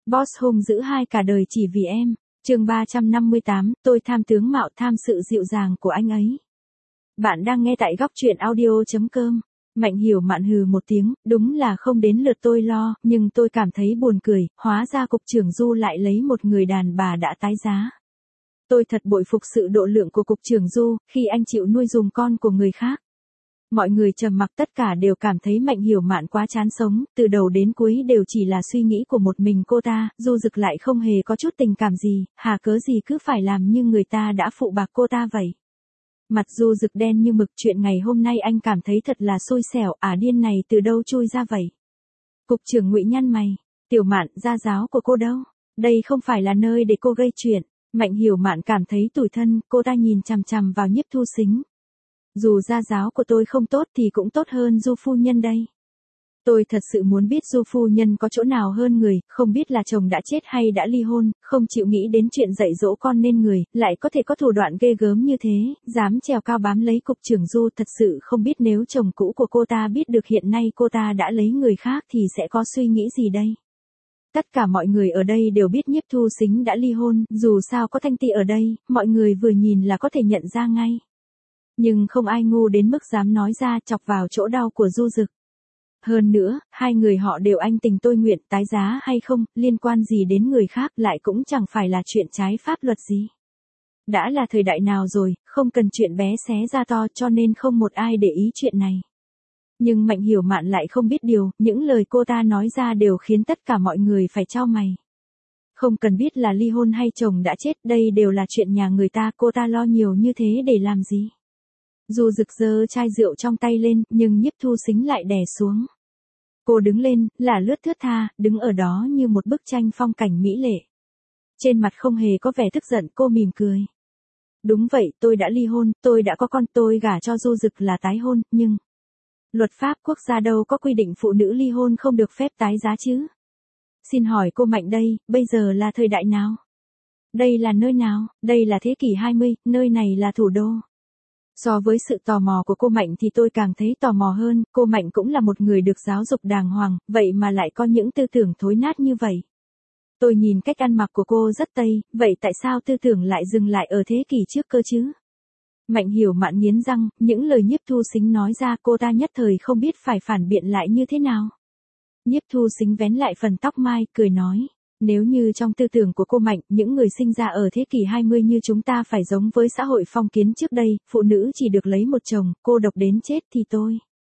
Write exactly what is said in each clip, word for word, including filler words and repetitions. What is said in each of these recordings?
Boss hung dữ hai cả đời chỉ vì em. Chương ba trăm năm mươi tám, tôi tham tướng mạo tham sự dịu dàng của anh ấy. Bạn đang nghe tại góc truyện audio chấm com. Mạnh Hiểu Mạn hừ một tiếng, đúng là không đến lượt tôi lo, nhưng tôi cảm thấy buồn cười, hóa ra cục trưởng Du lại lấy một người đàn bà đã tái giá. Tôi thật bội phục sự độ lượng của cục trưởng Du, khi anh chịu nuôi dùng con của người khác. Mọi người trầm mặc, tất cả đều cảm thấy Mạnh Hiểu Mạn quá chán sống, từ đầu đến cuối đều chỉ là suy nghĩ của một mình cô ta, Du Dực lại không hề có chút tình cảm gì, hà cớ gì cứ phải làm như người ta đã phụ bạc cô ta vậy. Mặt Du Dực đen như mực, chuyện ngày hôm nay anh cảm thấy thật là xui xẻo, ả điên này từ đâu chui ra vậy. Cục trưởng Ngụy nhăn mày, Tiểu Mạn, gia giáo của cô đâu? Đây không phải là nơi để cô gây chuyện. Mạnh Hiểu Mạn cảm thấy tủi thân, cô ta nhìn chằm chằm vào Nhiếp Thu Sính. Dù gia giáo của tôi không tốt thì cũng tốt hơn Du phu nhân đây. Tôi thật sự muốn biết Du phu nhân có chỗ nào hơn người, không biết là chồng đã chết hay đã ly hôn, không chịu nghĩ đến chuyện dạy dỗ con nên người, lại có thể có thủ đoạn ghê gớm như thế, dám trèo cao bám lấy cục trưởng Du. Thật sự không biết nếu chồng cũ của cô ta biết được hiện nay cô ta đã lấy người khác thì sẽ có suy nghĩ gì đây. Tất cả mọi người ở đây đều biết Nhiếp Thu Sính đã ly hôn, dù sao có Thanh Ti ở đây, mọi người vừa nhìn là có thể nhận ra ngay. Nhưng không ai ngu đến mức dám nói ra, chọc vào chỗ đau của Du Dực. Hơn nữa, hai người họ đều anh tình tôi nguyện, tái giá hay không, liên quan gì đến người khác, lại cũng chẳng phải là chuyện trái pháp luật gì. Đã là thời đại nào rồi, không cần chuyện bé xé ra to, cho nên không một ai để ý chuyện này. Nhưng Mạnh Hiểu Mạn lại không biết điều, những lời cô ta nói ra đều khiến tất cả mọi người phải chau mày. Không cần biết là ly hôn hay chồng đã chết, đây đều là chuyện nhà người ta, cô ta lo nhiều như thế để làm gì? Du Dực giơ chai rượu trong tay lên, nhưng Nhiếp Thu Sính lại đè xuống. Cô đứng lên, là lướt thướt tha, đứng ở đó như một bức tranh phong cảnh mỹ lệ. Trên mặt không hề có vẻ tức giận, cô mỉm cười. Đúng vậy, tôi đã ly hôn, tôi đã có con, tôi gả cho Du Dực là tái hôn, nhưng... luật pháp quốc gia đâu có quy định phụ nữ ly hôn không được phép tái giá chứ? Xin hỏi cô Mạnh đây, bây giờ là thời đại nào? Đây là nơi nào? Đây là thế kỷ hai mươi, nơi này là thủ đô. So với sự tò mò của cô Mạnh thì tôi càng thấy tò mò hơn, cô Mạnh cũng là một người được giáo dục đàng hoàng, vậy mà lại có những tư tưởng thối nát như vậy. Tôi nhìn cách ăn mặc của cô rất Tây, vậy tại sao tư tưởng lại dừng lại ở thế kỷ trước cơ chứ? Mạnh Hiểu Mạn nghiến răng, những lời Nhiếp Thu Sính nói ra cô ta nhất thời không biết phải phản biện lại như thế nào. Nhiếp Thu Sính vén lại phần tóc mai, cười nói. Nếu như trong tư tưởng của cô Mạnh, những người sinh ra ở thế kỷ hai mươi như chúng ta phải giống với xã hội phong kiến trước đây, phụ nữ chỉ được lấy một chồng, cô độc đến chết thì tôi.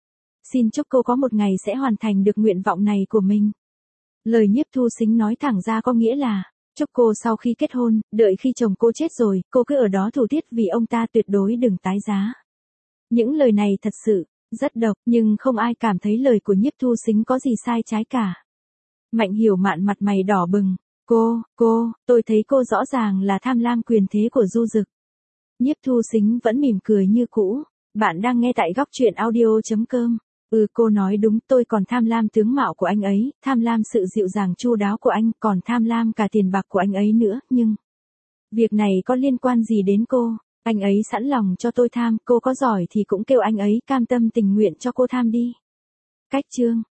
Xin chúc cô có một ngày sẽ hoàn thành được nguyện vọng này của mình. Lời Nhiếp Thu Sính nói thẳng ra có nghĩa là, chúc cô sau khi kết hôn, đợi khi chồng cô chết rồi, cô cứ ở đó thủ tiết vì ông ta, tuyệt đối đừng tái giá. Những lời này thật sự, rất độc, nhưng không ai cảm thấy lời của Nhiếp Thu Sính có gì sai trái cả. Mạnh Hiểu Mạn mặt mày đỏ bừng. Cô, cô, tôi thấy cô rõ ràng là tham lam quyền thế của Du Dực. Nhiếp Thu Sính vẫn mỉm cười như cũ. Bạn đang nghe tại góc truyện audio chấm com. Ừ, cô nói đúng, tôi còn tham lam tướng mạo của anh ấy, tham lam sự dịu dàng chu đáo của anh, còn tham lam cả tiền bạc của anh ấy nữa, nhưng... việc này có liên quan gì đến cô? Anh ấy sẵn lòng cho tôi tham, cô có giỏi thì cũng kêu anh ấy cam tâm tình nguyện cho cô tham đi. Cách chương.